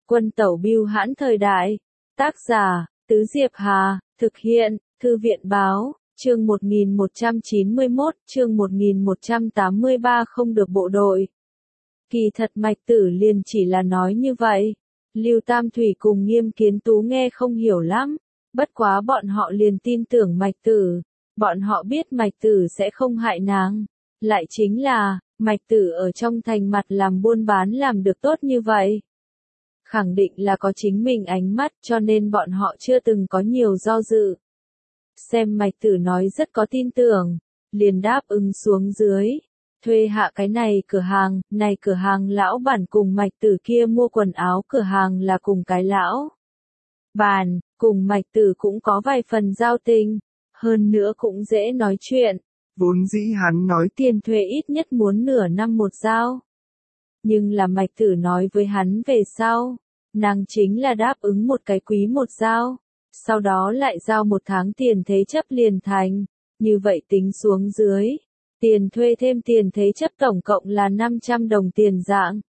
Quân tẩu bưu hãn thời đại. Tác giả, Tứ Diệp Hà, thực hiện, Thư viện báo, chương 1191, chương 1183 không được bộ đội. Kỳ thật Mạch Tử liền chỉ là nói như vậy. Lưu Tam Thủy cùng Nghiêm Kiến Tú nghe không hiểu lắm, bất quá bọn họ liền tin tưởng Mạch Tử. Bọn họ biết Mạch Tử sẽ không hại nàng. Lại chính là, Mạch Tử ở trong thành mặt làm buôn bán làm được tốt như vậy. Khẳng định là có chính mình ánh mắt cho nên bọn họ chưa từng có nhiều do dự. Xem Mạch Tử nói rất có tin tưởng, liền đáp ứng xuống dưới. Thuê hạ cái này cửa hàng lão bản cùng Mạch Tử kia mua quần áo cửa hàng là cùng cái lão bản, cùng Mạch Tử cũng có vài phần giao tình, hơn nữa cũng dễ nói chuyện. Vốn dĩ hắn nói tiền thuê ít nhất muốn nửa năm một giao. Nhưng là Mạch Tử nói với hắn về sau, nàng chính là đáp ứng một cái quý một giao, sau đó lại giao một tháng tiền thế chấp liền thành, như vậy tính xuống dưới. Tiền thuê thêm tiền thế chấp tổng cộng là 500 đồng tiền dạng.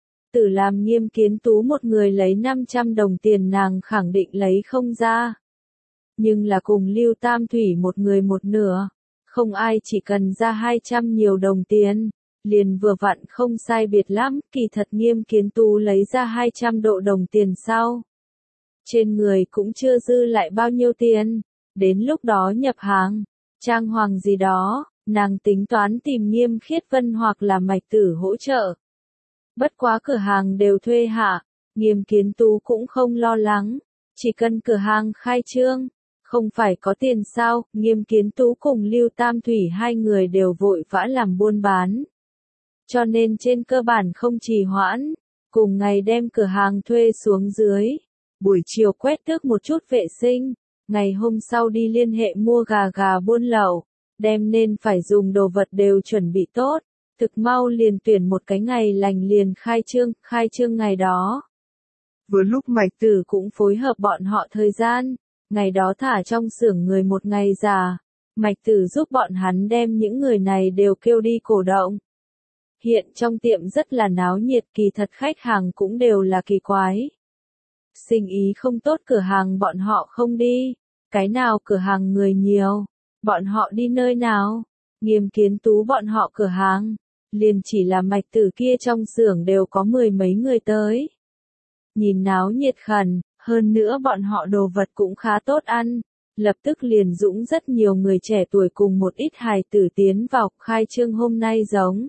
Tử làm Nghiêm Kiến Tú một người lấy 500 đồng tiền nàng khẳng định lấy không ra. Nhưng là cùng Lưu Tam Thủy một người một nửa, không ai chỉ cần ra 200 nhiều đồng tiền, liền vừa vặn không sai biệt lắm, kỳ thật Nghiêm Kiến Tú lấy ra 200 độ đồng tiền sau. Trên người cũng chưa dư lại bao nhiêu tiền, đến lúc đó nhập hàng, trang hoàng gì đó. Nàng tính toán tìm Nghiêm Khiết Vân hoặc là Mạch Tử hỗ trợ. Bất quá cửa hàng đều thuê hạ, Nghiêm Kiến Tú cũng không lo lắng, chỉ cần cửa hàng khai trương, không phải có tiền sao. Nghiêm Kiến Tú cùng Lưu Tam Thủy hai người đều vội vã làm buôn bán. Cho nên trên cơ bản không trì hoãn, cùng ngày đem cửa hàng thuê xuống dưới, buổi chiều quét tước một chút vệ sinh, ngày hôm sau đi liên hệ mua gà buôn lậu. Đem nên phải dùng đồ vật đều chuẩn bị tốt, thực mau liền tuyển một cái ngày lành liền khai trương ngày đó. Vừa lúc Mạch Tử cũng phối hợp bọn họ thời gian, ngày đó thả trong xưởng người một ngày già, Mạch Tử giúp bọn hắn đem những người này đều kêu đi cổ động. Hiện trong tiệm rất là náo nhiệt, kỳ thật khách hàng cũng đều là kỳ quái. Sinh ý không tốt cửa hàng bọn họ không đi, cái nào cửa hàng người nhiều. Bọn họ đi nơi nào? Nghiêm Kiến Tú bọn họ cửa hàng, liền chỉ là Mạch Tử kia trong xưởng đều có 10 mấy người tới. Nhìn náo nhiệt khẩn, hơn nữa bọn họ đồ vật cũng khá tốt ăn, lập tức liền dũng rất nhiều người trẻ tuổi cùng một ít hài tử tiến vào khai trương hôm nay giống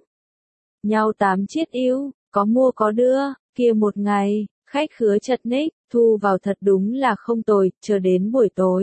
nhau 8 chiết ưu, có mua có đưa, kia một ngày, khách khứa chật ních, thu vào thật đúng là không tồi, chờ đến buổi tối.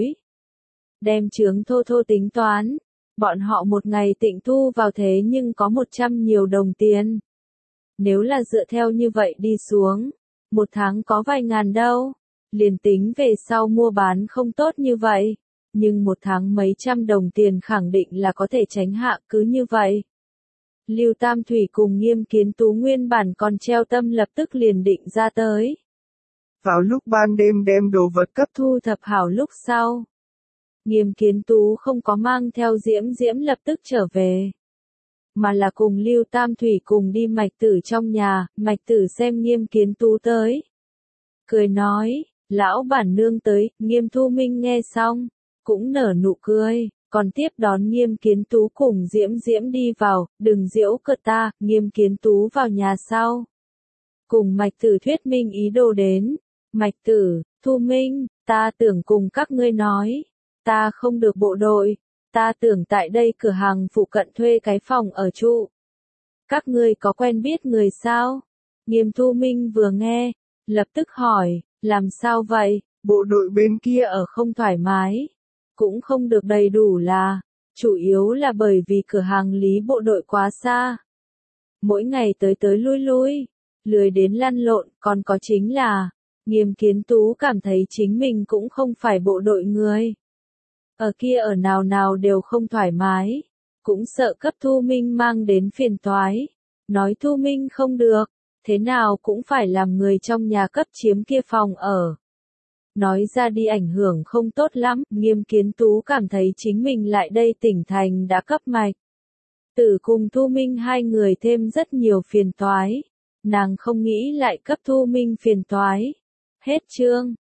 Đem chướng thô tính toán, bọn họ một ngày tịnh thu vào thế nhưng có 100 nhiều đồng tiền. Nếu là dựa theo như vậy đi xuống, một tháng có vài ngàn đâu, liền tính về sau mua bán không tốt như vậy, nhưng một tháng mấy trăm đồng tiền khẳng định là có thể tránh hạ cứ như vậy. Lưu Tam Thủy cùng Nghiêm Kiến Tú nguyên bản còn treo tâm lập tức liền định ra tới. Vào lúc ban đêm đem đồ vật cấp thu thập hảo lúc sau. Nghiêm Kiến Tú không có mang theo Diễm lập tức trở về, mà là cùng Lưu Tam Thủy cùng đi Mạch Tử trong nhà. Mạch Tử xem Nghiêm Kiến Tú tới, cười nói, lão bản nương tới. Nghiêm Thu Minh nghe xong, cũng nở nụ cười, còn tiếp đón Nghiêm Kiến Tú cùng Diễm đi vào, đừng giễu cợt ta. Nghiêm Kiến Tú vào nhà sau, cùng Mạch Tử thuyết minh ý đồ đến. Mạch Tử, Thu Minh, ta tưởng cùng các ngươi nói. Ta không được bộ đội, ta tưởng tại đây cửa hàng phụ cận thuê cái phòng ở trụ. Các ngươi có quen biết người sao? Nghiêm Thu Minh vừa nghe, lập tức hỏi, làm sao vậy? Bộ đội bên kia ở không thoải mái, cũng không được đầy đủ là, chủ yếu là bởi vì cửa hàng lý bộ đội quá xa. Mỗi ngày tới lui, lười đến lăn lộn, còn có chính là, Nghiêm Kiến Tú cảm thấy chính mình cũng không phải bộ đội người. Ở kia ở nào đều không thoải mái, cũng sợ cấp Thu Minh mang đến phiền toái. Nói Thu Minh không được, thế nào cũng phải làm người trong nhà cấp chiếm kia phòng ở. Nói ra đi ảnh hưởng không tốt lắm, Nghiêm Kiến Tú cảm thấy chính mình lại đây tỉnh thành đã cấp Mạch Tử cùng Thu Minh hai người thêm rất nhiều phiền toái. Nàng không nghĩ lại cấp Thu Minh phiền toái. Hết chương.